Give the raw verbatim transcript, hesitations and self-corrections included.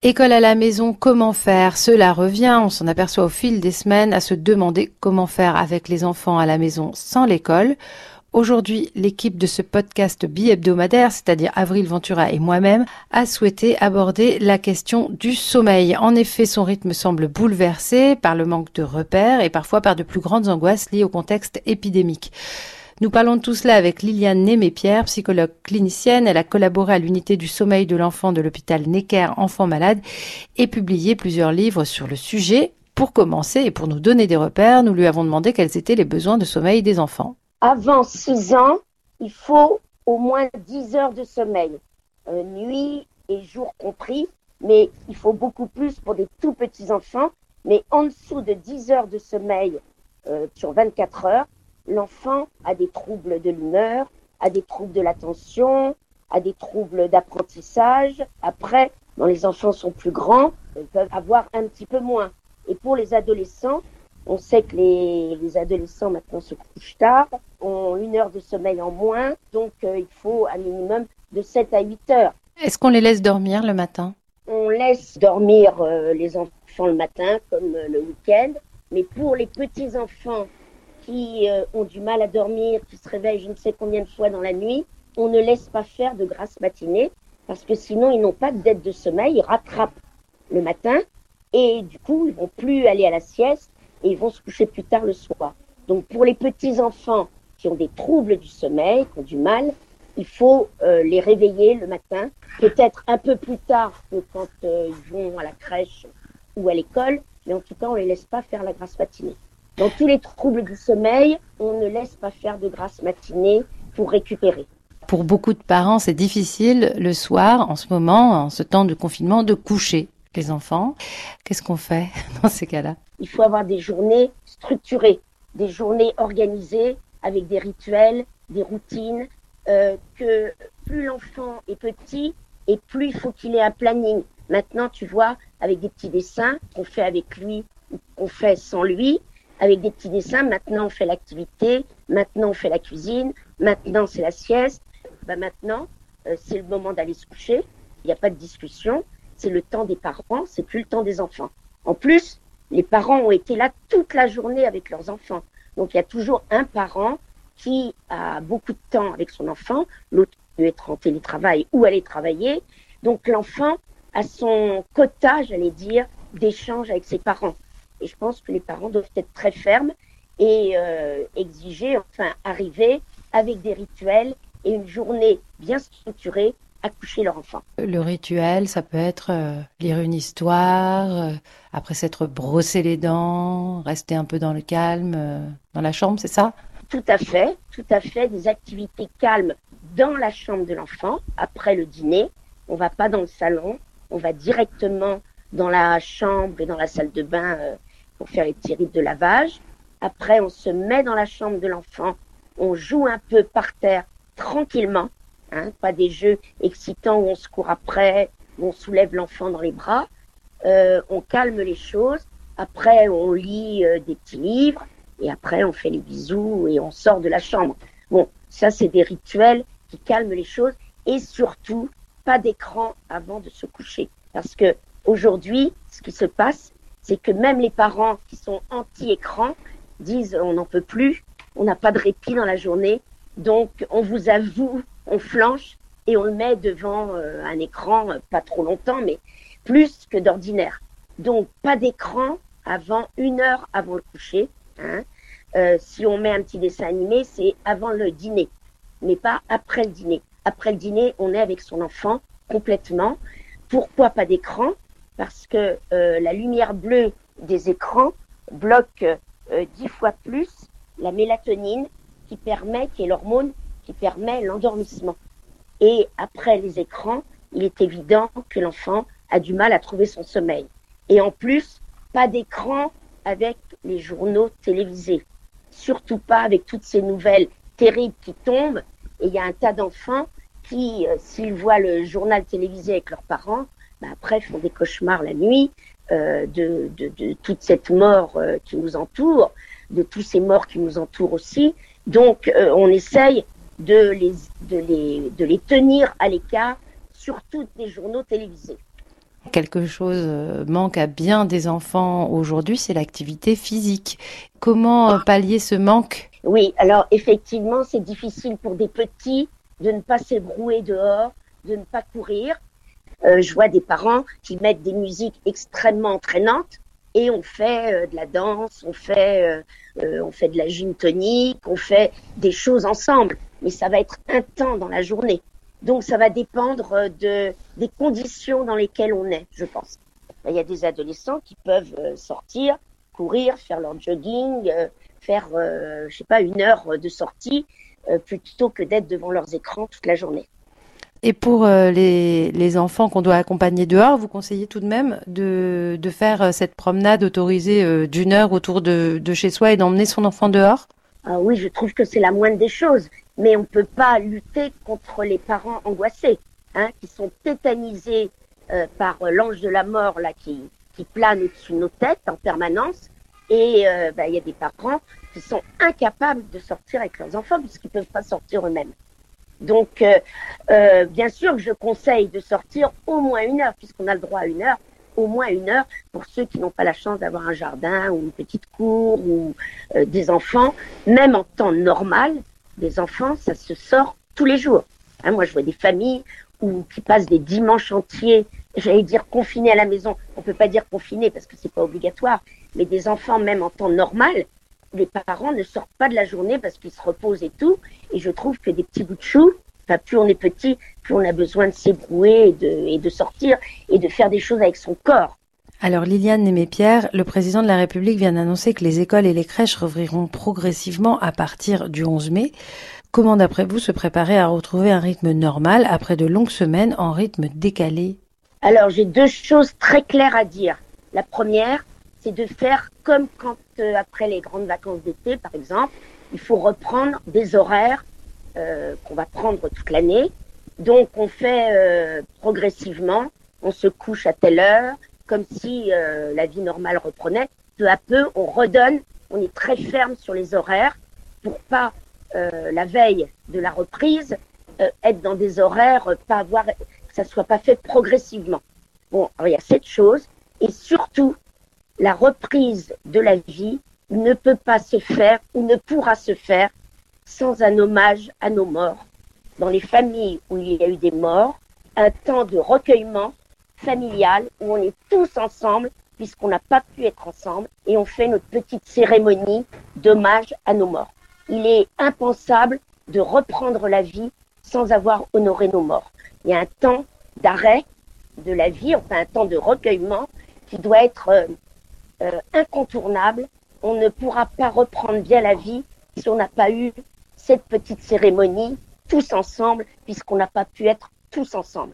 École à la maison, comment faire? Cela revient, on s'en aperçoit au fil des semaines, à se demander comment faire avec les enfants à la maison sans l'école. Aujourd'hui, l'équipe de ce podcast bi-hebdomadaire, c'est-à-dire Avril Ventura et moi-même, a souhaité aborder la question du sommeil. En effet, son rythme semble bouleversé par le manque de repères et parfois par de plus grandes angoisses liées au contexte épidémique. Nous parlons de tout cela avec Liliane Némé-Pierre, psychologue clinicienne. Elle a collaboré à l'unité du sommeil de l'enfant de l'hôpital Necker Enfants Malades et publié plusieurs livres sur le sujet. Pour commencer et pour nous donner des repères, nous lui avons demandé quels étaient les besoins de sommeil des enfants. Avant six ans, il faut au moins dix heures de sommeil, euh, nuit et jour compris, mais il faut beaucoup plus pour des tout petits enfants. Mais en dessous de dix heures de sommeil euh, sur vingt-quatre heures, l'enfant a des troubles de l'humeur, a des troubles de l'attention, a des troubles d'apprentissage. Après, quand les enfants sont plus grands, ils peuvent avoir un petit peu moins. Et pour les adolescents, on sait que les, les adolescents maintenant se couchent tard, ont une heure de sommeil en moins, donc euh, il faut un minimum de sept à huit heures. Est-ce qu'on les laisse dormir le matin? On laisse dormir euh, les enfants le matin comme euh, le week-end, mais pour les petits enfants qui euh, ont du mal à dormir, qui se réveillent je ne sais combien de fois dans la nuit, on ne laisse pas faire de grasses matinées, parce que sinon ils n'ont pas de dette de sommeil, ils rattrapent le matin, et du coup ils vont plus aller à la sieste, et ils vont se coucher plus tard le soir. Donc pour les petits-enfants qui ont des troubles du sommeil, qui ont du mal, il faut euh, les réveiller le matin, peut-être un peu plus tard que quand euh, ils vont à la crèche ou à l'école, mais en tout cas on ne les laisse pas faire la grasse matinée. Dans tous les troubles du sommeil, on ne laisse pas faire de grasse matinée pour récupérer. Pour beaucoup de parents, c'est difficile le soir, en ce moment, en ce temps de confinement, de coucher les enfants. Qu'est-ce qu'on fait dans ces cas-là? Il faut avoir des journées structurées, des journées organisées avec des rituels, des routines, euh, que plus l'enfant est petit et plus il faut qu'il ait un planning. Maintenant, tu vois, avec des petits dessins qu'on fait avec lui ou qu'on fait sans lui, avec des petits dessins, maintenant on fait l'activité, maintenant on fait la cuisine, maintenant c'est la sieste. Ben maintenant, euh, c'est le moment d'aller se coucher, il n'y a pas de discussion, c'est le temps des parents, c'est plus le temps des enfants. En plus, les parents ont été là toute la journée avec leurs enfants. Donc il y a toujours un parent qui a beaucoup de temps avec son enfant, l'autre peut être en télétravail ou aller travailler. Donc l'enfant a son quota, j'allais dire, d'échange avec ses parents. Et je pense que les parents doivent être très fermes et euh, exiger, enfin arriver avec des rituels et une journée bien structurée à coucher leur enfant. Le rituel, ça peut être euh, lire une histoire, euh, après s'être brossé les dents, rester un peu dans le calme, euh, dans la chambre, c'est ça? Tout à fait, tout à fait, des activités calmes dans la chambre de l'enfant, après le dîner. On ne va pas dans le salon, on va directement dans la chambre et dans la salle de bain euh, pour faire les petits rites de lavage. Après, on se met dans la chambre de l'enfant, on joue un peu par terre tranquillement, hein, pas des jeux excitants où on se court après, où on soulève l'enfant dans les bras. Euh, on calme les choses. Après, on lit euh, des petits livres et après, on fait les bisous et on sort de la chambre. Bon, ça, c'est des rituels qui calment les choses et surtout, pas d'écran avant de se coucher. Parce que aujourd'hui, ce qui se passe, c'est que même les parents qui sont anti-écran disent on n'en peut plus, on n'a pas de répit dans la journée, donc on vous avoue, on flanche et on le met devant euh, un écran, euh, pas trop longtemps, mais plus que d'ordinaire. Donc pas d'écran avant une heure avant le coucher. Hein. Euh, si on met un petit dessin animé, c'est avant le dîner, mais pas après le dîner. Après le dîner, on est avec son enfant complètement. Pourquoi pas d'écran? Parce que euh, la lumière bleue des écrans bloque euh, dix fois plus la mélatonine qui permet, qui est l'hormone qui permet l'endormissement. Et après les écrans, il est évident que l'enfant a du mal à trouver son sommeil. Et en plus, pas d'écran avec les journaux télévisés. Surtout pas avec toutes ces nouvelles terribles qui tombent. Et il y a un tas d'enfants qui, euh, s'ils voient le journal télévisé avec leurs parents, bah après font des cauchemars la nuit euh, de, de, de toute cette mort euh, qui nous entoure, de tous ces morts qui nous entourent aussi. Donc, euh, on essaye de les, de, les, de les tenir à l'écart, surtout des journaux télévisés. Quelque chose euh, manque à bien des enfants aujourd'hui, c'est l'activité physique. Comment euh, pallier ce manque? Oui, alors effectivement, c'est difficile pour des petits de ne pas s'ébrouer dehors, de ne pas courir. Euh, je vois des parents qui mettent des musiques extrêmement entraînantes et on fait euh, de la danse, on fait, euh, euh, on fait de la gym tonique, on fait des choses ensemble. Mais ça va être un temps dans la journée. Donc ça va dépendre de, des conditions dans lesquelles on est, je pense. Il y a des adolescents qui peuvent euh, sortir, courir, faire leur jogging, euh, faire, euh, je sais pas, une heure de sortie euh, plutôt que d'être devant leurs écrans toute la journée. Et pour euh, les, les enfants qu'on doit accompagner dehors, vous conseillez tout de même de, de faire euh, cette promenade autorisée euh, d'une heure autour de, de chez soi et d'emmener son enfant dehors? Ah oui, je trouve que c'est la moindre des choses, mais on ne peut pas lutter contre les parents angoissés, hein, qui sont tétanisés euh, par l'ange de la mort là, qui, qui plane au-dessus de nos têtes en permanence. Et euh, bah, y a des parents qui sont incapables de sortir avec leurs enfants puisqu'ils ne peuvent pas sortir eux-mêmes. Donc, euh, euh, bien sûr que je conseille de sortir au moins une heure, puisqu'on a le droit à une heure, au moins une heure pour ceux qui n'ont pas la chance d'avoir un jardin ou une petite cour ou euh, des enfants. Même en temps normal, des enfants, ça se sort tous les jours. Hein, moi, je vois des familles où, qui passent des dimanches entiers, j'allais dire confinés à la maison. On peut pas dire confinés parce que c'est pas obligatoire, mais des enfants, même en temps normal, les parents ne sortent pas de la journée parce qu'ils se reposent et tout. Et je trouve que des petits bouts de chou, enfin, plus on est petit, plus on a besoin de s'ébrouer et de, et de sortir et de faire des choses avec son corps. Alors Liliane Nemé-Pierre, le président de la République vient d'annoncer que les écoles et les crèches rouvriront progressivement à partir du onze mai. Comment d'après vous se préparer à retrouver un rythme normal après de longues semaines en rythme décalé? Alors j'ai deux choses très claires à dire. La première, c'est de faire comme quand, euh, après les grandes vacances d'été, par exemple, il faut reprendre des horaires euh, qu'on va prendre toute l'année. Donc, on fait euh, progressivement, on se couche à telle heure, comme si euh, la vie normale reprenait. Peu à peu, on redonne, on est très ferme sur les horaires pour pas, euh, la veille de la reprise, euh, être dans des horaires, euh, pas avoir, que ça soit pas fait progressivement. Bon, alors il y a cette chose, et surtout, la reprise de la vie ne peut pas se faire ou ne pourra se faire sans un hommage à nos morts. Dans les familles où il y a eu des morts, un temps de recueillement familial où on est tous ensemble puisqu'on n'a pas pu être ensemble et on fait notre petite cérémonie d'hommage à nos morts. Il est impensable de reprendre la vie sans avoir honoré nos morts. Il y a un temps d'arrêt de la vie, enfin un temps de recueillement qui doit être euh, euh, incontournable. On ne pourra pas reprendre bien la vie si on n'a pas eu cette petite cérémonie tous ensemble, puisqu'on n'a pas pu être tous ensemble.